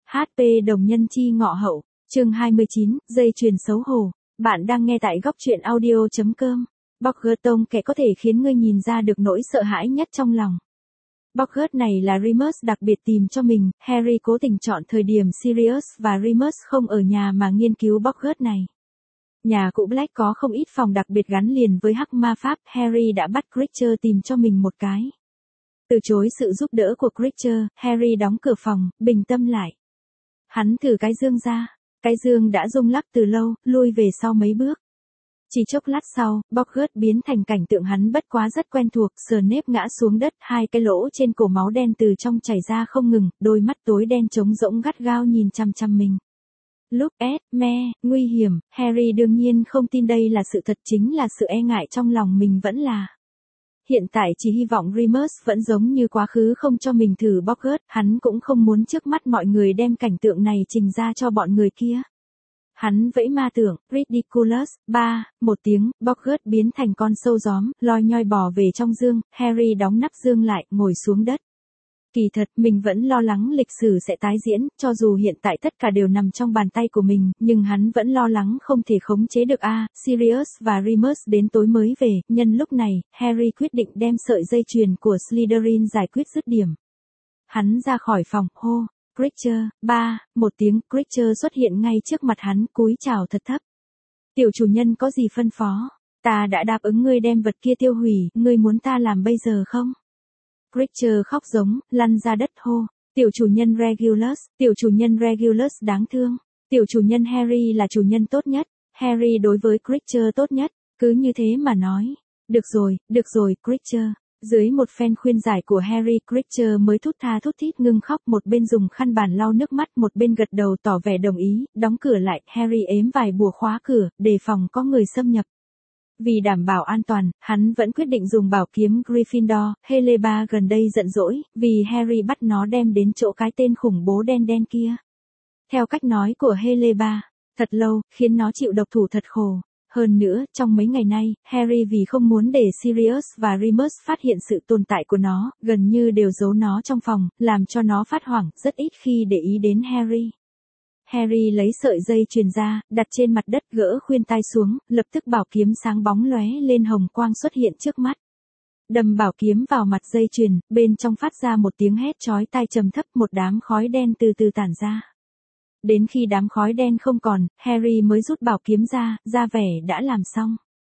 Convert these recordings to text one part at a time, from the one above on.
HP đồng nhân chi ngọ hậu, chương 29, dây chuyền xấu hổ. Bạn đang nghe tại góc truyện audio.com. Boggart tông kẻ có thể khiến ngươi nhìn ra được nỗi sợ hãi nhất trong lòng. Boggart này là Remus đặc biệt tìm cho mình, Harry cố tình chọn thời điểm Sirius và Remus không ở nhà mà nghiên cứu Boggart này. Nhà cũ Black có không ít phòng đặc biệt gắn liền với hắc ma pháp, Harry đã bắt Creature tìm cho mình một cái. Từ chối sự giúp đỡ của Creature, Harry đóng cửa phòng, bình tâm lại. Hắn thử cái dương ra. Cái dương đã rung lắc từ lâu, lui về sau mấy bước. Chỉ chốc lát sau, Boggart biến thành cảnh tượng hắn bất quá rất quen thuộc, Snape ngã xuống đất, hai cái lỗ trên cổ máu đen từ trong chảy ra không ngừng, đôi mắt tối đen trống rỗng gắt gao nhìn chằm chằm mình. Lúc nguy hiểm, Harry đương nhiên không tin đây là sự thật, chính là sự e ngại trong lòng mình vẫn là. Hiện tại chỉ hy vọng Remus vẫn giống như quá khứ không cho mình thử Boggart, hắn cũng không muốn trước mắt mọi người đem cảnh tượng này trình ra cho bọn người kia. Hắn vẫy ma tưởng, ridiculous, một tiếng, Boggart biến thành con sâu gióm, loi nhoi bò về trong dương, Harry đóng nắp dương lại, ngồi xuống đất. Kỳ thật, mình vẫn lo lắng lịch sử sẽ tái diễn, cho dù hiện tại tất cả đều nằm trong bàn tay của mình, nhưng hắn vẫn lo lắng không thể khống chế được Sirius và Remus đến tối mới về, nhân lúc này, Harry quyết định đem sợi dây chuyền của Slytherin giải quyết dứt điểm. Hắn ra khỏi phòng, hô, Creature, một tiếng, Creature xuất hiện ngay trước mặt hắn, cúi chào thật thấp. Tiểu chủ nhân có gì phân phó? Ta đã đáp ứng ngươi đem vật kia tiêu hủy, ngươi muốn ta làm bây giờ không? Creature khóc giống, lăn ra đất hô. Tiểu chủ nhân Regulus đáng thương. Tiểu chủ nhân Harry là chủ nhân tốt nhất. Harry đối với Creature tốt nhất. Cứ như thế mà nói. Được rồi, Creature. Dưới một phen khuyên giải của Harry, Creature mới thút thít ngưng khóc, một bên dùng khăn bàn lau nước mắt, một bên gật đầu tỏ vẻ đồng ý, đóng cửa lại, Harry ếm vài bùa khóa cửa, đề phòng có người xâm nhập. Vì đảm bảo an toàn, hắn vẫn quyết định dùng bảo kiếm Gryffindor. Heleba gần đây giận dỗi, vì Harry bắt nó đem đến chỗ cái tên khủng bố đen kia. Theo cách nói của Heleba, thật lâu, khiến nó chịu độc thủ thật khổ. Hơn nữa, trong mấy ngày nay, Harry vì không muốn để Sirius và Remus phát hiện sự tồn tại của nó, gần như đều giấu nó trong phòng, làm cho nó phát hoảng, rất ít khi để ý đến Harry. Harry lấy sợi dây chuyền ra, đặt trên mặt đất, gỡ khuyên tai xuống, lập tức bảo kiếm sáng bóng lóe lên hồng quang xuất hiện trước mắt. Đâm bảo kiếm vào mặt dây chuyền, bên trong phát ra một tiếng hét chói tai trầm thấp, một đám khói đen từ từ tản ra. Đến khi đám khói đen không còn, Harry mới rút bảo kiếm ra vẻ đã làm xong.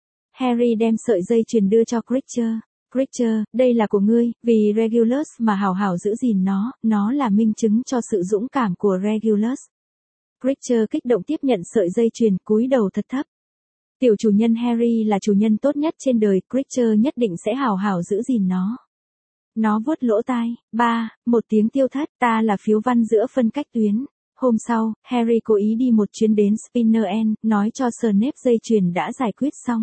Harry đem sợi dây chuyền đưa cho Creature. Creature, đây là của ngươi, vì Regulus mà hảo hảo giữ gìn nó là minh chứng cho sự dũng cảm của Regulus. Creature kích động tiếp nhận sợi dây chuyền, cúi đầu thật thấp. Tiểu chủ nhân Harry là chủ nhân tốt nhất trên đời, Creature nhất định sẽ hảo hảo giữ gìn nó. Nó vuốt lỗ tai, một tiếng tiêu thất, ta là phiếu văn giữa phân cách tuyến. Hôm sau, Harry cố ý đi một chuyến đến Spinner End, nói cho Snape dây chuyền đã giải quyết xong.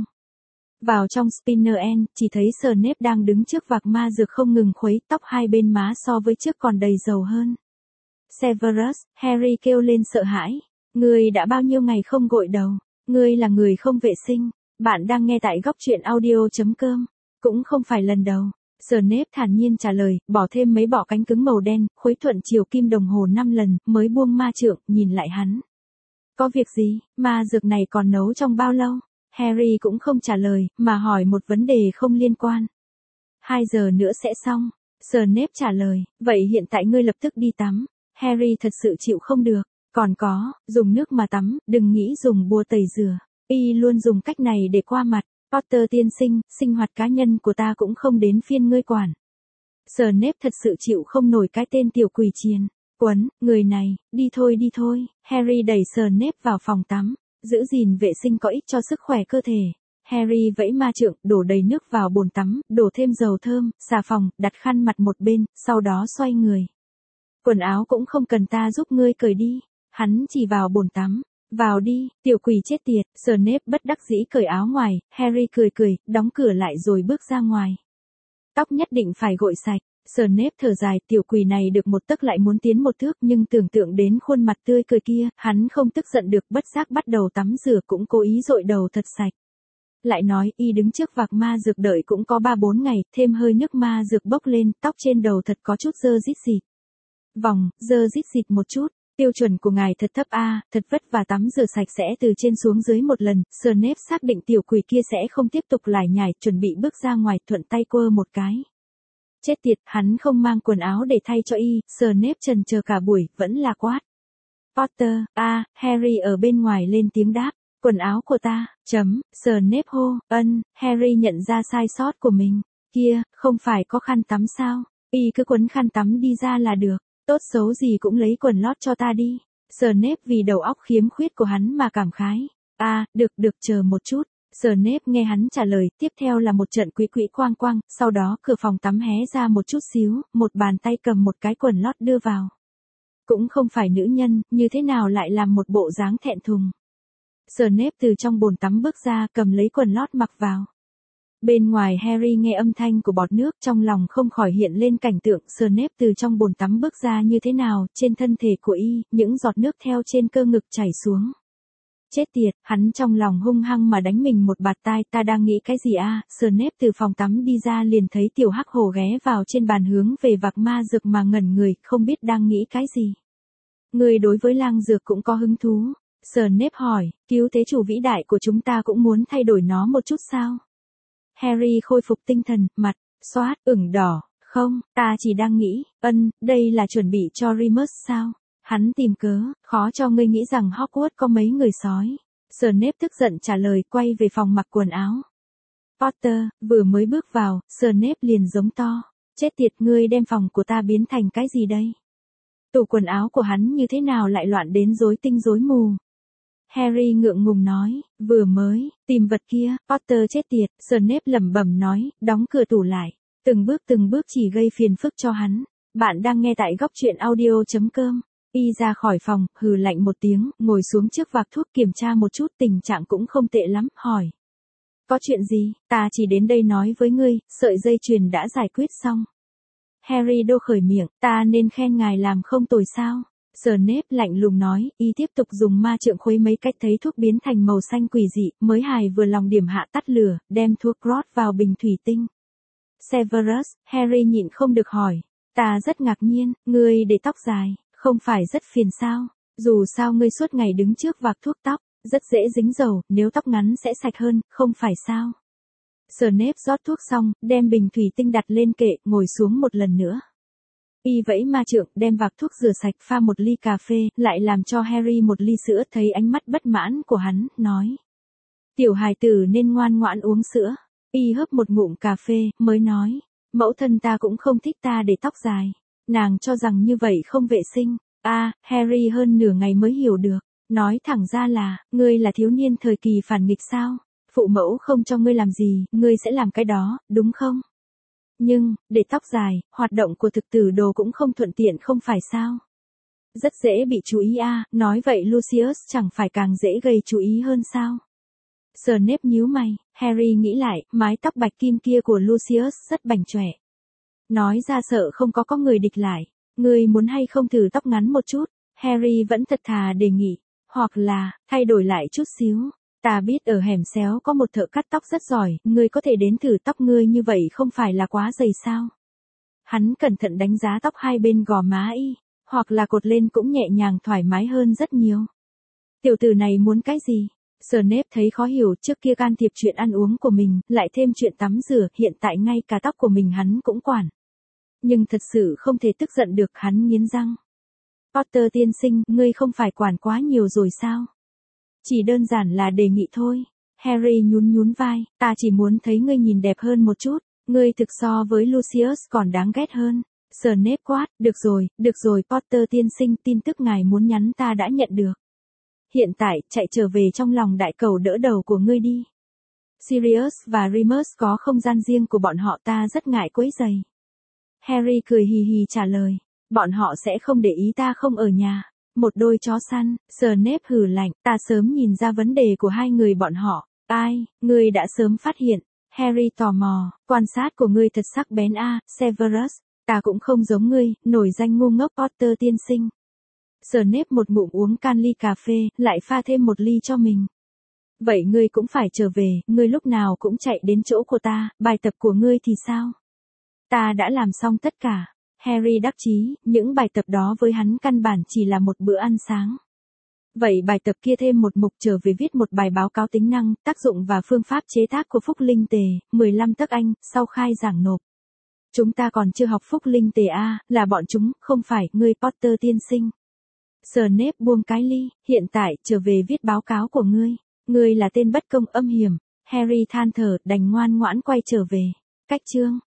Vào trong Spinner End, chỉ thấy Snape đang đứng trước vạc ma dược không ngừng khuấy, tóc hai bên má so với trước còn đầy dầu hơn. Severus, Harry kêu lên sợ hãi. Ngươi đã bao nhiêu ngày không gội đầu? Ngươi là người không vệ sinh. Bạn đang nghe tại góc truyện audio.com. Cũng không phải lần đầu. Snape thản nhiên trả lời, bỏ thêm mấy bỏ cánh cứng màu đen, khuấy thuận chiều kim đồng hồ 5 lần, mới buông ma trượng, nhìn lại hắn. Có việc gì, ma dược này còn nấu trong bao lâu? Harry cũng không trả lời, mà hỏi một vấn đề không liên quan. 2 giờ nữa sẽ xong. Snape trả lời, vậy hiện tại ngươi lập tức đi tắm. Harry thật sự chịu không được. Còn có, dùng nước mà tắm, đừng nghĩ dùng bùa tẩy rửa. Y luôn dùng cách này để qua mặt. Potter tiên sinh, sinh hoạt cá nhân của ta cũng không đến phiên ngươi quản. Snape thật sự chịu không nổi cái tên tiểu quỷ triền. Quấn, người này, đi thôi. Harry đẩy Snape vào phòng tắm. Giữ gìn vệ sinh có ích cho sức khỏe cơ thể. Harry vẫy ma trượng, đổ đầy nước vào bồn tắm, đổ thêm dầu thơm, xà phòng, đặt khăn mặt một bên, sau đó xoay người. Quần áo cũng không cần ta giúp ngươi cởi đi. Hắn chỉ vào bồn tắm. Vào đi, tiểu quỷ chết tiệt. Snape bất đắc dĩ cởi áo ngoài, Harry cười, đóng cửa lại rồi bước ra ngoài. Tóc nhất định phải gội sạch. Snape thở dài, tiểu quỷ này được một tấc lại muốn tiến một thước, nhưng tưởng tượng đến khuôn mặt tươi cười kia, hắn không tức giận được, bất giác bắt đầu tắm rửa, cũng cố ý dội đầu thật sạch. Lại nói, y đứng trước vạc ma dược đợi cũng có 3-4 ngày, thêm hơi nước ma dược bốc lên, tóc trên đầu thật có chút dơ rít rịt. Dơ rít rịt một chút. Tiêu chuẩn của ngài thật thấp a, thật vất vả tắm rửa sạch sẽ từ trên xuống dưới một lần, Snape xác định tiểu quỷ kia sẽ không tiếp tục lải nhải, chuẩn bị bước ra ngoài, thuận tay quơ một cái. Chết tiệt, hắn không mang quần áo để thay cho y, Snape trần chờ cả buổi, vẫn là quát. Potter, Harry ở bên ngoài lên tiếng đáp, quần áo của ta, Snape hô, Harry nhận ra sai sót của mình, kia, không phải có khăn tắm sao, y cứ quấn khăn tắm đi ra là được, tốt xấu gì cũng lấy quần lót cho ta đi. Snape vì đầu óc khiếm khuyết của hắn mà cảm khái, được chờ một chút. Snape nghe hắn trả lời, tiếp theo là một trận quý quỹ quang quang, sau đó cửa phòng tắm hé ra một chút xíu, một bàn tay cầm một cái quần lót đưa vào. Cũng không phải nữ nhân, như thế nào lại làm một bộ dáng thẹn thùng. Snape từ trong bồn tắm bước ra, cầm lấy quần lót mặc vào. Bên ngoài Harry nghe âm thanh của bọt nước, trong lòng không khỏi hiện lên cảnh tượng Snape từ trong bồn tắm bước ra như thế nào, trên thân thể của y, những giọt nước theo trên cơ ngực chảy xuống. Chết tiệt, hắn trong lòng hung hăng mà đánh mình một bạt tai, ta đang nghĩ cái gì a? Snape từ phòng tắm đi ra liền thấy tiểu hắc hổ ghé vào trên bàn hướng về vạc ma dược mà ngẩn người, không biết đang nghĩ cái gì. Người đối với lang dược cũng có hứng thú. Snape hỏi, cứu thế chủ vĩ đại của chúng ta cũng muốn thay đổi nó một chút sao? Harry khôi phục tinh thần, mặt, xoát, ửng đỏ, không, ta chỉ đang nghĩ, đây là chuẩn bị cho Remus sao? Hắn tìm cớ, khó cho ngươi nghĩ rằng Hogwarts có mấy người sói. Snape tức giận trả lời, quay về phòng mặc quần áo. Potter, vừa mới bước vào, Snape liền giống to. Chết tiệt, ngươi đem phòng của ta biến thành cái gì đây? Tủ quần áo của hắn như thế nào lại loạn đến rối tinh rối mù? Harry ngượng ngùng nói, vừa mới, tìm vật kia, Potter chết tiệt, Snape lẩm bẩm nói, đóng cửa tủ lại. Từng bước chỉ gây phiền phức cho hắn. Bạn đang nghe tại góc truyện audio.com. Y ra khỏi phòng, hừ lạnh một tiếng, ngồi xuống trước vạc thuốc kiểm tra một chút, tình trạng cũng không tệ lắm, hỏi. Có chuyện gì, ta chỉ đến đây nói với ngươi, sợi dây chuyền đã giải quyết xong. Harry đô khởi miệng, ta nên khen ngài làm không tồi sao? Snape lạnh lùng nói, y tiếp tục dùng ma trượng khuấy mấy cách thấy thuốc biến thành màu xanh quỷ dị, mới hài vừa lòng điểm hạ tắt lửa, đem thuốc rót vào bình thủy tinh. Severus, Harry nhịn không được hỏi, ta rất ngạc nhiên, ngươi để tóc dài. Không phải rất phiền sao, dù sao ngươi suốt ngày đứng trước vạc thuốc tóc, rất dễ dính dầu, nếu tóc ngắn sẽ sạch hơn, không phải sao. Snape rót thuốc xong, đem bình thủy tinh đặt lên kệ, ngồi xuống một lần nữa. Y vẫy ma trượng, đem vạc thuốc rửa sạch, pha một ly cà phê, lại làm cho Harry một ly sữa, thấy ánh mắt bất mãn của hắn, nói. Tiểu hài tử nên ngoan ngoãn uống sữa. Y hớp một ngụm cà phê, mới nói, mẫu thân ta cũng không thích ta để tóc dài. Nàng cho rằng như vậy không vệ sinh. Harry hơn nửa ngày mới hiểu được. Nói thẳng ra là, ngươi là thiếu niên thời kỳ phản nghịch sao? Phụ mẫu không cho ngươi làm gì, ngươi sẽ làm cái đó, đúng không? Nhưng, để tóc dài, hoạt động của thực tử đồ cũng không thuận tiện không phải sao? Rất dễ bị chú ý nói vậy Lucius chẳng phải càng dễ gây chú ý hơn sao? Snape nhíu mày, Harry nghĩ lại, mái tóc bạch kim kia của Lucius rất bảnh chỏe. Nói ra sợ không có người địch lại. Ngươi muốn hay không thử tóc ngắn một chút? Harry vẫn thật thà đề nghị. Hoặc là, thay đổi lại chút xíu. Ta biết ở hẻm xéo có một thợ cắt tóc rất giỏi, ngươi có thể đến thử tóc ngươi như vậy không phải là quá dày sao? Hắn cẩn thận đánh giá tóc hai bên gò má y, hoặc là cột lên cũng nhẹ nhàng thoải mái hơn rất nhiều. Tiểu tử này muốn cái gì? Snape thấy khó hiểu, trước kia can thiệp chuyện ăn uống của mình, lại thêm chuyện tắm rửa, hiện tại ngay cả tóc của mình hắn cũng quản. Nhưng thật sự không thể tức giận được, hắn nghiến răng. Potter tiên sinh, ngươi không phải quản quá nhiều rồi sao? Chỉ đơn giản là đề nghị thôi. Harry nhún vai, ta chỉ muốn thấy ngươi nhìn đẹp hơn một chút, ngươi thực so với Lucius còn đáng ghét hơn. Snape quát, được rồi Potter tiên sinh, tin tức ngài muốn nhắn ta đã nhận được. Hiện tại, chạy trở về trong lòng đại cầu đỡ đầu của ngươi đi. Sirius và Remus có không gian riêng của bọn họ, ta rất ngại quấy rầy. Harry cười hì hì trả lời, bọn họ sẽ không để ý ta không ở nhà. Một đôi chó săn. Snape hừ lạnh, ta sớm nhìn ra vấn đề của hai người bọn họ. Ai, ngươi đã sớm phát hiện. Harry tò mò, quan sát của ngươi thật sắc bén Severus, ta cũng không giống ngươi, nổi danh ngu ngốc Potter tiên sinh. Snape một ngụm uống can ly cà phê, lại pha thêm một ly cho mình. Vậy ngươi cũng phải trở về, ngươi lúc nào cũng chạy đến chỗ của ta, bài tập của ngươi thì sao? Ta đã làm xong tất cả. Harry đắc chí, những bài tập đó với hắn căn bản chỉ là một bữa ăn sáng. Vậy bài tập kia thêm một mục trở về viết một bài báo cáo tính năng, tác dụng và phương pháp chế tác của Phúc Linh Tề, 15 tấc Anh, sau khai giảng nộp. Chúng ta còn chưa học Phúc Linh Tề a, là bọn chúng, không phải, ngươi Potter tiên sinh. Snape buông cái ly, hiện tại, trở về viết báo cáo của ngươi. Ngươi là tên bất công âm hiểm. Harry than thở, đành ngoan ngoãn quay trở về. Cách chương.